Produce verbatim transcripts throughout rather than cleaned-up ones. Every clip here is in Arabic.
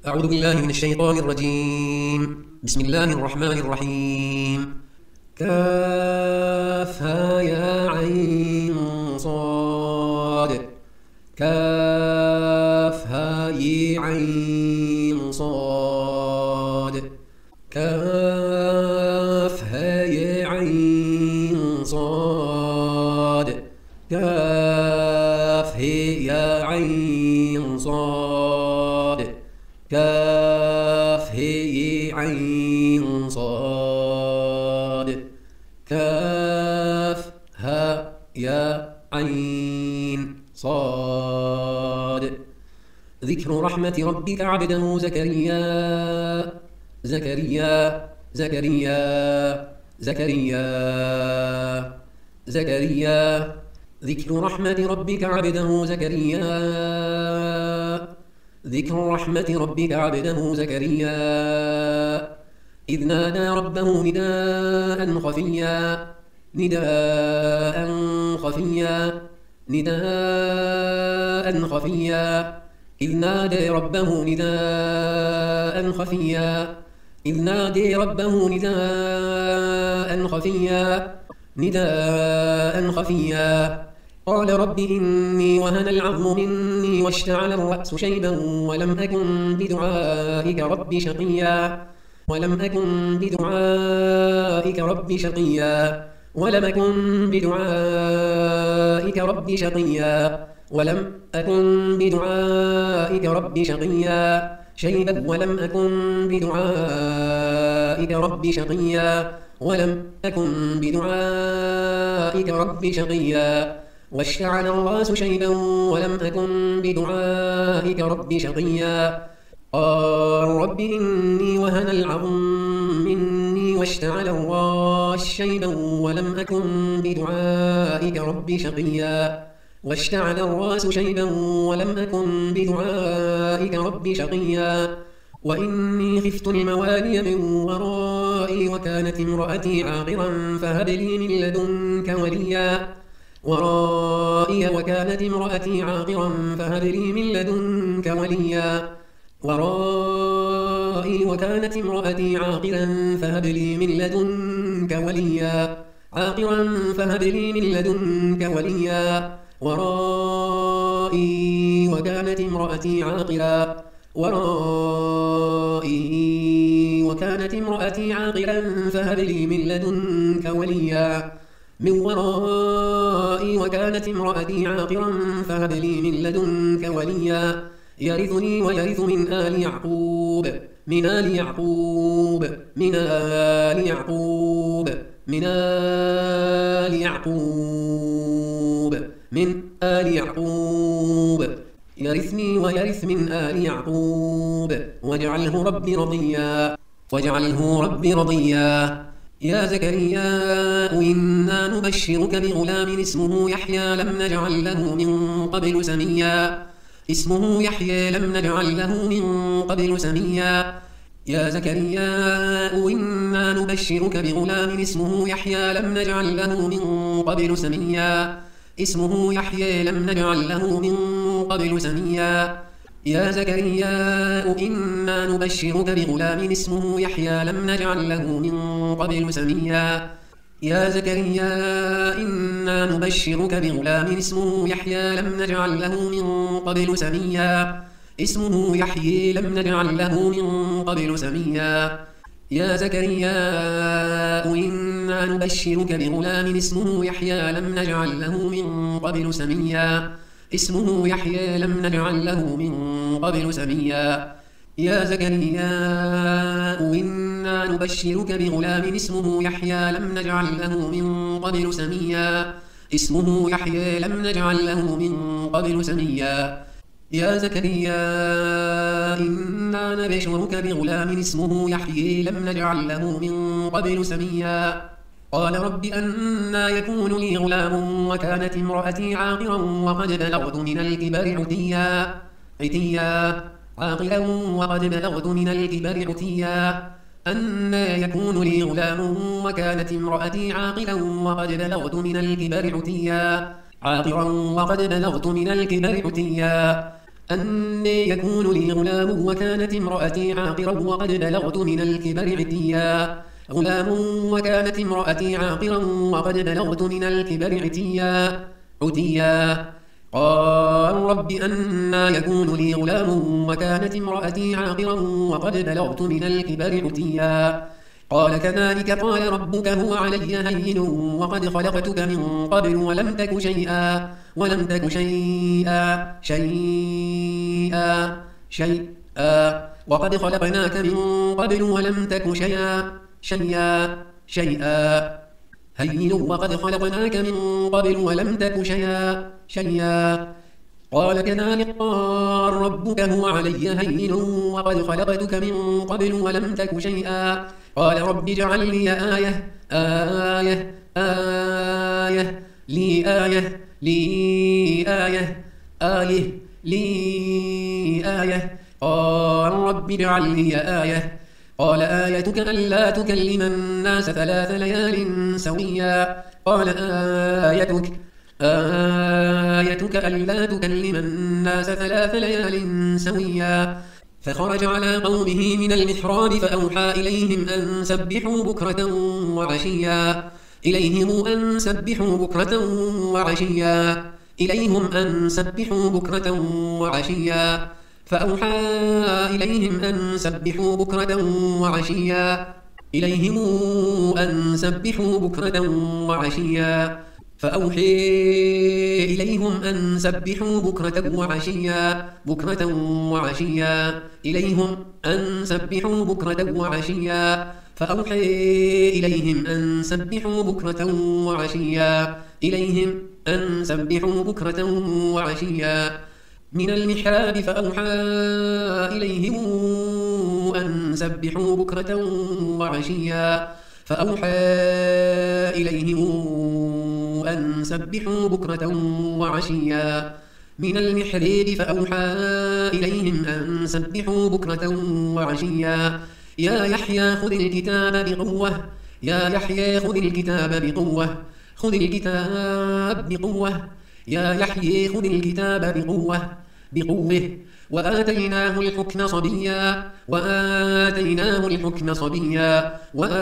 أعوذ بالله من الشيطان الرجيم. بسم الله الرحمن الرحيم. كافها يا عين صاد. كافها يا عين صاد. كافها يا عين صاد. كافها يا عين صاد. كاف هي عين صاد. كاف ها يا عين صاد. ذكر رحمة ربك عبده زكريا. زكريا زكريا زكريا زكريا. ذكر رحمة ربك عبده زكريا. ذكر رحمة ربك عبده زكريا إذ نادى ربه نداء خفيا. نداء خفيا نداء خفيا. إذ نادى ربه نداء خفيا. إذ نادى ربه نداء خفيا. نداء خفيا. قال رب إني وهن العظم مني واشتعل الرأس شيبا ولم أكن بدعائك رب شقيا. ولم أكن بدعائك رب شقيا. ولم أكن بدعائك رب شقيا. ولم أكن بدعائك رب شقيا. شيبا ولم أكن بدعائك رب شقيا. ولم أكن بدعائك رب شقيا. واشتعل الراس شيبا ولم أكن بدعائك رب شقيا. قال رب إني وهن العظم مني واشتعل الراس شيبا ولم أكن بدعائك رب شقيا. واشتعل الراس شيبا ولم أكن بدعائك رب شقيا. وإني خفت الموالي من ورائي وكانت امرأتي عاقرا فهب لي من لدنك وليا. ورائي وكانت امرأتي عاقرا فهب لي من لدنك وليا. ورائي وكانت امرأتي عاقرا فهب لي من لدنك وليا. عاقرا فهب لي من لدنك وليا. ورائي وكانت امرأتي عاقرا. ورائي وكانت امرأتي عاقرا فهب لي من لدنك وليا. من ورائي وكانت امرأتي عاقرا فهب لي من لدنك وليا. يرثني ويرث من آل يعقوب. من آل يعقوب. من آل يعقوب. من آل يعقوب. من آل يعقوب. يرثني ويرث من آل يعقوب واجعله رب رضيا. واجعله رب رضيا. يا زكريا إنا نبشرك بغلام اسمه يحيى لم نجعل له من قبل سميا. اسمه يحيى لم نجعل له من قبل سميا. يا زكريا إنا نبشرك بغلام اسمه يحيى لم نجعل له من قبل سميا. اسمه يحيى لم نجعل له من قبل سميا. يا زكريا إنا نبشرك بغلام اسمه يحيى لم نجعل له من قبل سميا. يا زكريا إنا نبشرك بغلام اسمه يحيى لم نجعل له من قبل سميا. اسمه يحيى لم نجعل له من قبل سميا. يا زكريا إنا نبشرك بغلام اسمه يحيى لم نجعل له من قبل سميا. اسمه يحيى لم نجعل له من قبل سميا. يا زكريا إنا نبشرك بغلام اسمه يحيى لم نجعل له من قبل سميا. اسمه يحيى لم نجعل له من قبل سميا. يا زكريا إنا نبشرك بغلام اسمه يحيى لم نجعل له من قبل سميا. قال رب أنى يكون لي غلام وكانت امرأتي عاقرا وقد بلغت من الكبر عتيا. عتيا عاقرا وقد بلغت من الكبر عتيا. أنى يكون لي غلام وكانت امرأتي عاقرا وقد بلغت من الكبر عتيا. عاقرا وقد بلغت من الكبر عتيا. أني يكون لي غلام وكانت امرأتي عاقرا وقد بلغت من الكبر عتيا غلام وكانت امرأتي عاقرا وقد بلغت من الكبر عتيا عتيا قال رب أنى يكون لي غلام وكانت امرأتي عاقرا وقد بلغت من الكبر عتيا قال كذلك قال ربك هو علي هين وقد خلقتك من قبل ولم تك شيئا ولم تك شيئا شيئا شيئا وقد خلقناك من قبل ولم تك شيئا شيئا شيئا هين وقد خلقناك من قبل ولم تك شيئا شيئا قال كذلك قال ربك هو علي هين وقد خلقتك من قبل ولم تك شيئا قال رب اجعل لي آية آية آية لي آية لي آية آية لي آية قال رب اجعل لي آية قال آيتك ألا تكلم الناس ثلاث ليال سويا قال آيتك آيتك ألا تكلم الناس ثلاث ليال سويا فخرج على قومه من المحراب فأوحى إليهم أن سبحوا بكرة وعشيا إليهم أن سبحوا بكرة وعشيا إليهم أن سبحوا بكرة وعشيا فأوحى إليهم أن سبحوا بكرة وعشيا إليهم أن سبحوا بكرة وعشيا فأوحي إليهم أن سبحوا بكرة وعشيا بكرة وعشيا إليهم أن سبحوا بكرة وعشيا فأوحي إليهم أن سبحوا بكرة وعشيا إليهم أن سبحوا بكرة وعشيا من المحراب فأوحى إليهم أن سبحوا بكرة وعشيا فأوحى إليهم أن سبحوا بكرة وعشيا من المحراب فأوحى إليهم أن سبحوا بكرة وعشيا يا يحيى خذ الكتاب بقوة يا يحيى خذ الكتاب بقوة خذ الكتاب بقوة يا يحيى خذ الكتاب بقوة بقوة وآتيناه الحكم صبيا وآتيناه الحكم صبيا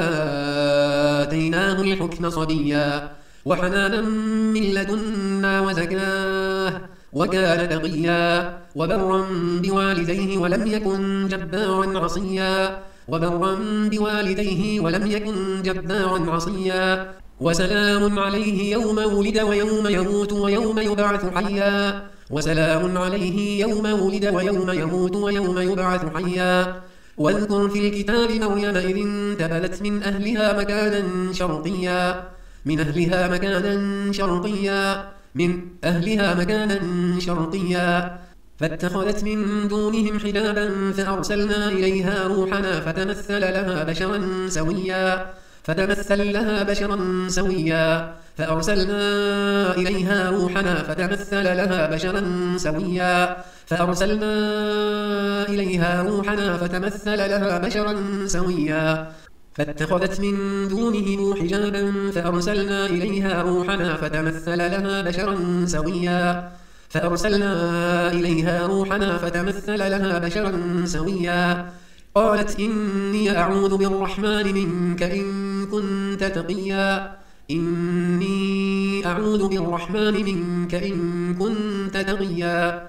وآتيناه الحكم صبيا وحنانا من لدنا وزكاه وكان تقيا وبرا بوالديه ولم يكن جبارا عصيا وبرا بوالديه ولم يكن جبارا عصيا وسلام عليه يوم ولد ويوم يموت ويوم يبعث حيا وسلام عليه يوم ولد ويوم يموت ويوم يبعث حيا واذكر في الكتاب مريم إذ انتبذت من أهلها مكانا شرقيا من أهلها مكانا شرقيا من أهلها مكانا شرقيا فاتخذت من دونهم حجابا فأرسلنا إليها روحنا فتمثل لها بشرا سويا فتمثل لها بشرا سويا فأرسلنا إليها روحنا فتمثل لها بشرا سويا فأرسلنا إليها روحنا فتمثل لها بشرا سويا فاتخذت من دونهم حجابا فأرسلنا إليها روحنا فتمثل لها بشرا سويا فأرسلنا إليها روحنا فتمثل لها بشرا سويا قالت إني أعوذ بالرحمن منك إن كنت تقيا إني أعوذ بالرحمن منك إن كنت تقيا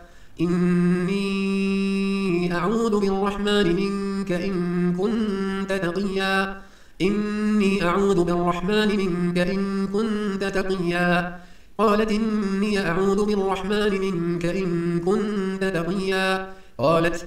إني أعوذ بالرحمن منك إن كنت تقيا إني أعوذ بالرحمن منك إن كنت تقيا قالت إني أعوذ بالرحمن منك إن كنت تقيا قالت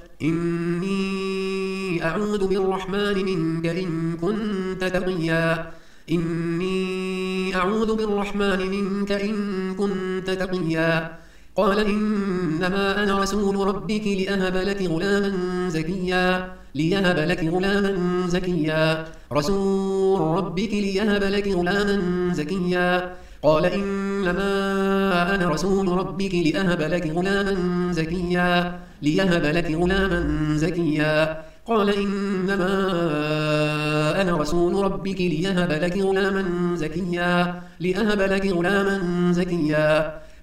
إني أعوذ بالرحمن منك إن كنت تقيا إني أعوذ بالرحمن منك إن كنت تقيا قال إنما أنا رسول ربك لأهب لك غلاما زكيا ليهب لك غلاما زكيا رسول ربك ليهب لك غلاما زكيا قال إنما أنا رسول ربك لأهب لك غلاما زكيا ليهب لك غلاما زكيا قال إنما أنا رسول ربك ليهب لك غلاما زكيا لأهب لك غلاما زكيا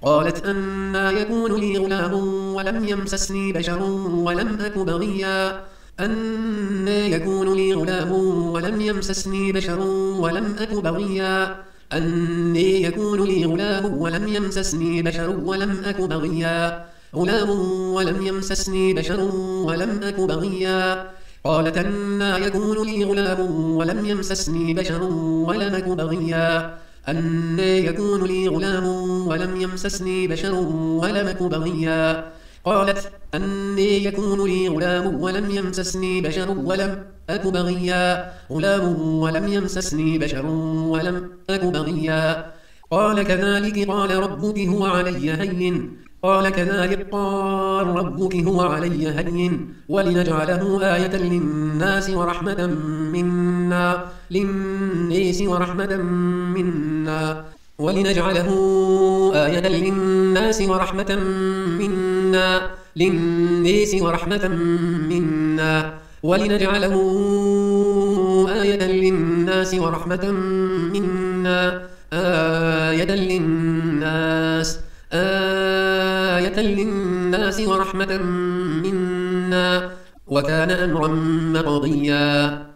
قالت أنى يكون لي غلام ولم يمسسني بشر ولم أك بغيا أنى يكون لي غلام ولم يمسسني بشر ولم أك بغيا أنى يكون لي غلام ولم يمسسني بشر ولم أك بغيا غلام ولم يمسسني بشر ولم أك بغيا قالت أنى يكون لي غلام ولم يمسسني بشر ولم أك بغيا أنى يكون لي غلام ولم يمسسني بشر ولم أك بغيا قالت أنى يكون لي غلام ولم يمسسني بشر ولم أك بغيا غلام ولم يمسسني بشر ولم أك بغيا قال كذلك قال ربك هو علي هين قال كذلك قال ربك هو علي هين ولنجعله آية للناس ورحمة منا للناس ورحمة منا ولنجعله آية للناس ورحمة منا للناس ورحمة منا ولنجعله آية للناس ورحمة منا آية للناس آية للناس ورحمة منا وكان أمرا مقضيا